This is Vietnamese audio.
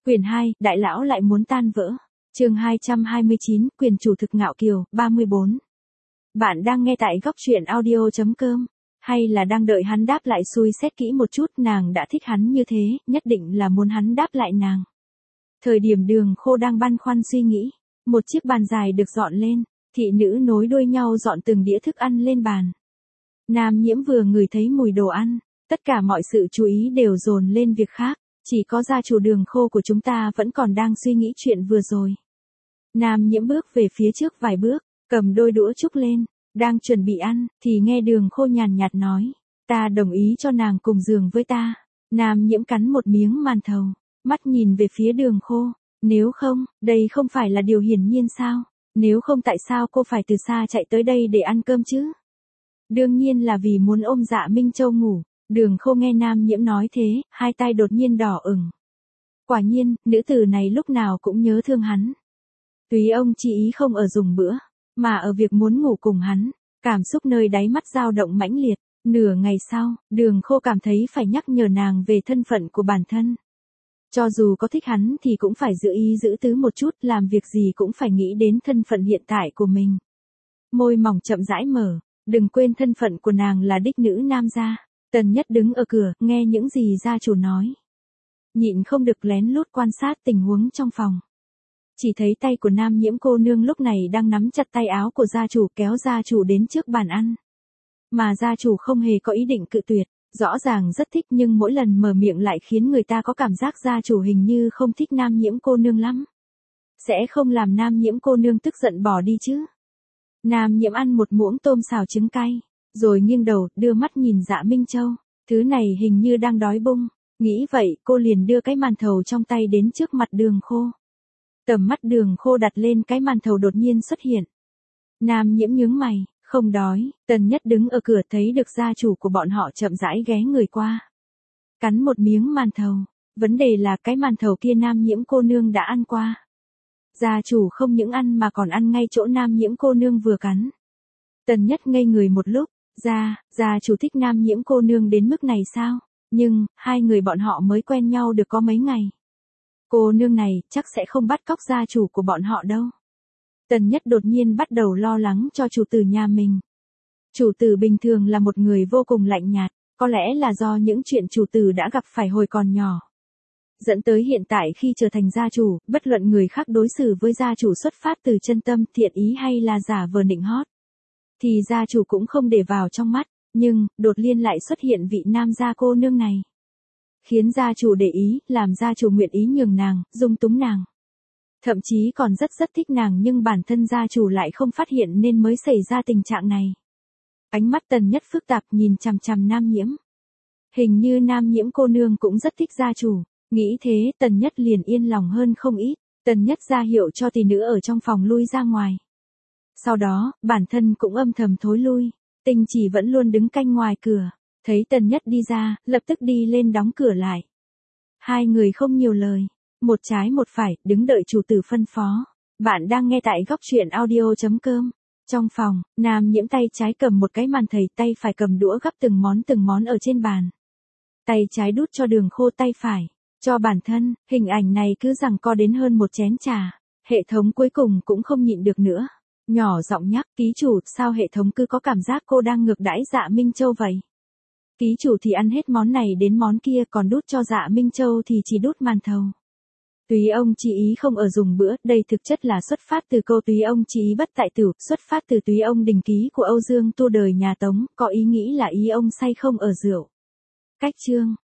Quyển 2, Đại lão lại muốn tan vỡ. Chương 229, Quyền chủ thực ngạo kiều, 34. Bạn đang nghe tại góc truyện audio.com, hay là đang đợi hắn đáp lại? Xui xét kỹ một chút, nàng đã thích hắn như thế, nhất định là muốn hắn đáp lại nàng. Thời điểm Đường Khô đang băn khoăn suy nghĩ, một chiếc bàn dài được dọn lên, thị nữ nối đuôi nhau dọn từng đĩa thức ăn lên bàn. Nam Nhiễm vừa ngửi thấy mùi đồ ăn, tất cả mọi sự chú ý đều dồn lên việc khác, chỉ có gia chủ Đường Khô của chúng ta vẫn còn đang suy nghĩ chuyện vừa rồi. Nam Nhiễm bước về phía trước vài bước, cầm đôi đũa trúc lên, đang chuẩn bị ăn, thì nghe Đường Khô nhàn nhạt nói, ta đồng ý cho nàng cùng giường với ta. Nam Nhiễm cắn một miếng màn thầu, mắt nhìn về phía Đường Khô, nếu không, đây không phải là điều hiển nhiên sao? Nếu không tại sao cô phải từ xa chạy tới đây để ăn cơm chứ? Đương nhiên là vì muốn ôm Dạ Minh Châu ngủ. Đường Khô nghe Nam Nhiễm nói thế, hai tay đột nhiên đỏ ửng. Quả nhiên, nữ tử này lúc nào cũng nhớ thương hắn. Túy ông chỉ ý không ở dùng bữa, mà ở việc muốn ngủ cùng hắn. Cảm xúc nơi đáy mắt dao động mãnh liệt. Nửa ngày sau, Đường Khô cảm thấy phải nhắc nhở nàng về thân phận của bản thân. Cho dù có thích hắn thì cũng phải giữ ý giữ tứ một chút, làm việc gì cũng phải nghĩ đến thân phận hiện tại của mình. Môi mỏng chậm rãi mở, đừng quên thân phận của nàng là đích nữ Nam gia. Tần Nhất đứng ở cửa, nghe những gì gia chủ nói. Nhịn không được lén lút quan sát tình huống trong phòng. Chỉ thấy tay của Nam Nhiễm cô nương lúc này đang nắm chặt tay áo của gia chủ, kéo gia chủ đến trước bàn ăn. Mà gia chủ không hề có ý định cự tuyệt, rõ ràng rất thích nhưng mỗi lần mở miệng lại khiến người ta có cảm giác gia chủ hình như không thích Nam Nhiễm cô nương lắm. Sẽ không làm Nam Nhiễm cô nương tức giận bỏ đi chứ. Nam Nhiễm ăn một muỗng tôm xào trứng cay, rồi nghiêng đầu, đưa mắt nhìn Dạ Minh Châu. Thứ này hình như đang đói bụng. Nghĩ vậy, cô liền đưa cái màn thầu trong tay đến trước mặt Đường Khô. Tầm mắt Đường Khô đặt lên cái màn thầu đột nhiên xuất hiện. Nam Nhiễm nhướng mày, không đói. Tần Nhất đứng ở cửa thấy được gia chủ của bọn họ chậm rãi ghé người qua. Cắn một miếng màn thầu. Vấn đề là cái màn thầu kia Nam Nhiễm cô nương đã ăn qua. Gia chủ không những ăn mà còn ăn ngay chỗ Nam Nhiễm cô nương vừa cắn. Tần Nhất ngây người một lúc. Gia chủ thích Nam Nhiễm cô nương đến mức này sao? Nhưng, hai người bọn họ mới quen nhau được có mấy ngày. Cô nương này chắc sẽ không bắt cóc gia chủ của bọn họ đâu. Tần Nhất đột nhiên bắt đầu lo lắng cho chủ tử nhà mình. Chủ tử bình thường là một người vô cùng lạnh nhạt, có lẽ là do những chuyện chủ tử đã gặp phải hồi còn nhỏ. Dẫn tới hiện tại khi trở thành gia chủ, bất luận người khác đối xử với gia chủ xuất phát từ chân tâm thiện ý hay là giả vờ nịnh hót, thì gia chủ cũng không để vào trong mắt, nhưng, đột nhiên lại xuất hiện vị Nam gia cô nương này. Khiến gia chủ để ý, làm gia chủ nguyện ý nhường nàng, dung túng nàng. Thậm chí còn rất thích nàng nhưng bản thân gia chủ lại không phát hiện nên mới xảy ra tình trạng này. Ánh mắt Tần Nhất phức tạp nhìn chằm chằm Nam Nhiễm. Hình như Nam Nhiễm cô nương cũng rất thích gia chủ, nghĩ thế Tần Nhất liền yên lòng hơn không ít. Tần Nhất ra hiệu cho tỷ nữ ở trong phòng lui ra ngoài. Sau đó, bản thân cũng âm thầm thối lui. Tinh Chỉ vẫn luôn đứng canh ngoài cửa, thấy Tần Nhất đi ra, lập tức đi lên đóng cửa lại. Hai người không nhiều lời, một trái một phải, đứng đợi chủ tử phân phó. Bạn đang nghe tại góc truyện audio.com. Trong phòng, Nam Nhiễm tay trái cầm một cái màn thầy, tay phải cầm đũa gắp từng món ở trên bàn. Tay trái đút cho Đường Khô, tay phải cho bản thân. Hình ảnh này cứ giằng co đến hơn một chén trà. Hệ thống cuối cùng cũng không nhịn được nữa. Nhỏ giọng nhắc, ký chủ, sao hệ thống cứ có cảm giác cô đang ngược đãi Dạ Minh Châu vậy? Ký chủ thì ăn hết món này đến món kia, còn đút cho Dạ Minh Châu thì chỉ đút màn thầu. Túy ông chỉ ý không ở dùng bữa, đây thực chất là xuất phát từ câu túy ông chỉ ý bất tại tử, xuất phát từ túy ông đình ký của Âu Dương Tu đời nhà Tống, có ý nghĩ là ý ông say không ở rượu. Cách chương